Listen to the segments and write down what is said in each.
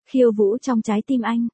Khiêu vũ trong trái tim anh.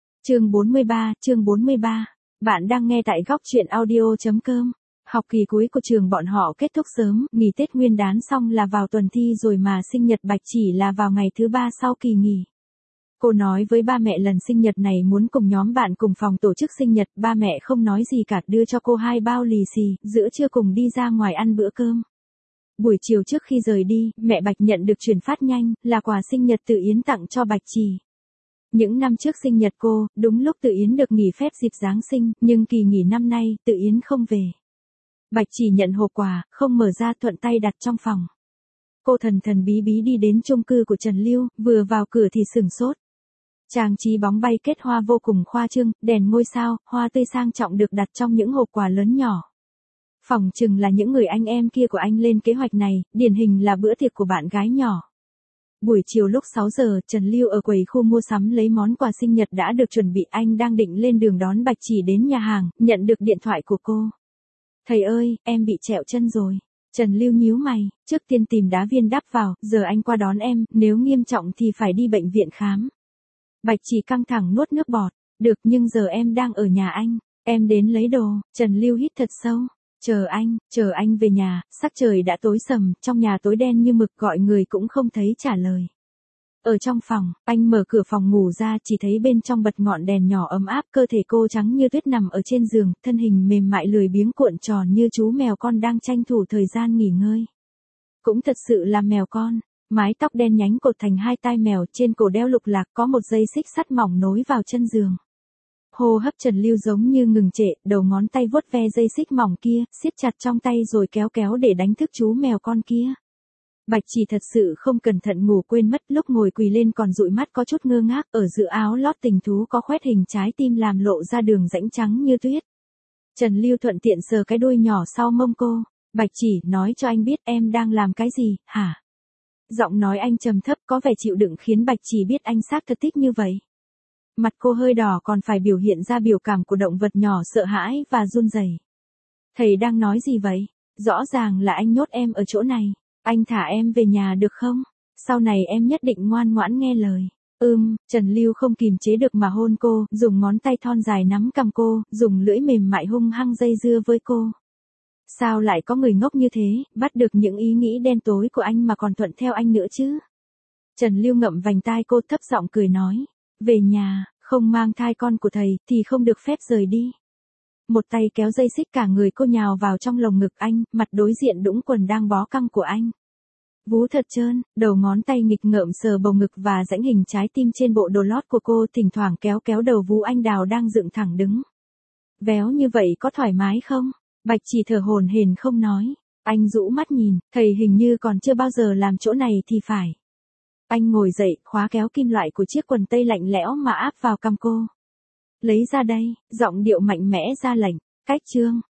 Chương 43. Bạn đang nghe tại góc truyện audio.com. Học kỳ cuối của trường bọn họ kết thúc sớm, nghỉ Tết Nguyên đán xong là vào tuần thi rồi mà sinh nhật Bạch Chỉ là vào ngày thứ 3 sau kỳ nghỉ. Cô nói với ba mẹ lần sinh nhật này muốn cùng nhóm bạn cùng phòng tổ chức sinh nhật, ba mẹ không nói gì cả, đưa cho cô 2 bao lì xì, giữa trưa cùng đi ra ngoài ăn bữa cơm. Buổi chiều trước khi rời đi, mẹ Bạch nhận được chuyển phát nhanh, là quà sinh nhật Tự Yến tặng cho Bạch Chỉ. Những năm trước sinh nhật cô, đúng lúc Tự Yến được nghỉ phép dịp Giáng sinh, nhưng kỳ nghỉ năm nay, Tự Yến không về. Bạch Chỉ nhận hộp quà, không mở ra, thuận tay đặt trong phòng. Cô thần thần bí bí đi đến chung cư của Trần Lưu, vừa vào cửa thì sửng sốt. Trang trí bóng bay kết hoa vô cùng khoa trương, đèn ngôi sao, hoa tươi sang trọng được đặt trong những hộp quà lớn nhỏ. Phỏng chừng là những người anh em kia của anh lên kế hoạch này, điển hình là bữa tiệc của bạn gái nhỏ. Buổi chiều lúc 6 giờ, Trần Lưu ở quầy khu mua sắm lấy món quà sinh nhật đã được chuẩn bị, anh đang định lên đường đón Bạch Chỉ đến nhà hàng, nhận được điện thoại của cô. Thầy ơi, em bị trẹo chân rồi. Trần Lưu nhíu mày, trước tiên tìm đá viên đắp vào, giờ anh qua đón em, nếu nghiêm trọng thì phải đi bệnh viện khám. Bạch Chỉ căng thẳng nuốt nước bọt, được nhưng giờ em đang ở nhà anh, em đến lấy đồ. Trần Lưu hít thật sâu. Chờ anh về nhà, sắc trời đã tối sầm, trong nhà tối đen như mực, gọi người cũng không thấy trả lời. Ở trong phòng, anh mở cửa phòng ngủ ra, chỉ thấy bên trong bật ngọn đèn nhỏ ấm áp, cơ thể cô trắng như tuyết nằm ở trên giường, thân hình mềm mại lười biếng cuộn tròn như chú mèo con đang tranh thủ thời gian nghỉ ngơi. Cũng thật sự là mèo con, mái tóc đen nhánh cột thành 2 tai mèo, trên cổ đeo lục lạc, có một dây xích sắt mỏng nối vào chân giường. Hô hấp Trần Lưu giống như ngừng trệ, đầu ngón tay vuốt ve dây xích mỏng kia, siết chặt trong tay rồi kéo kéo để đánh thức chú mèo con kia. Bạch Chỉ thật sự không cẩn thận ngủ quên mất, lúc ngồi quỳ lên còn dụi mắt có chút ngơ ngác, ở giữa áo lót tình thú có khoét hình trái tim làm lộ ra đường rãnh trắng như tuyết. Trần Lưu thuận tiện sờ cái đuôi nhỏ sau mông cô. Bạch Chỉ, nói cho anh biết em đang làm cái gì, hả? Giọng nói anh trầm thấp có vẻ chịu đựng khiến Bạch Chỉ biết anh xác thật thích như vậy. Mặt cô hơi đỏ còn phải biểu hiện ra biểu cảm của động vật nhỏ sợ hãi và run rẩy. Thầy đang nói gì vậy? Rõ ràng là anh nhốt em ở chỗ này. Anh thả em về nhà được không? Sau này em nhất định ngoan ngoãn nghe lời. Trần Lưu không kìm chế được mà hôn cô, dùng ngón tay thon dài nắm cằm cô, dùng lưỡi mềm mại hung hăng dây dưa với cô. Sao lại có người ngốc như thế, bắt được những ý nghĩ đen tối của anh mà còn thuận theo anh nữa chứ? Trần Lưu ngậm vành tai cô, thấp giọng cười nói. Về nhà, không mang thai con của thầy, thì không được phép rời đi. Một tay kéo dây xích, cả người cô nhào vào trong lồng ngực anh, mặt đối diện đũng quần đang bó căng của anh. Vú thật trơn, đầu ngón tay nghịch ngợm sờ bầu ngực và rãnh hình trái tim trên bộ đồ lót của cô, thỉnh thoảng kéo kéo đầu vú anh đào đang dựng thẳng đứng. Véo như vậy có thoải mái không? Bạch Chỉ thở hổn hển không nói. Anh rũ mắt nhìn, thầy hình như còn chưa bao giờ làm chỗ này thì phải. Anh ngồi dậy, khóa kéo kim loại của chiếc quần tây lạnh lẽo mà áp vào cằm cô. Lấy ra đây, giọng điệu mạnh mẽ ra lệnh. Cách chương.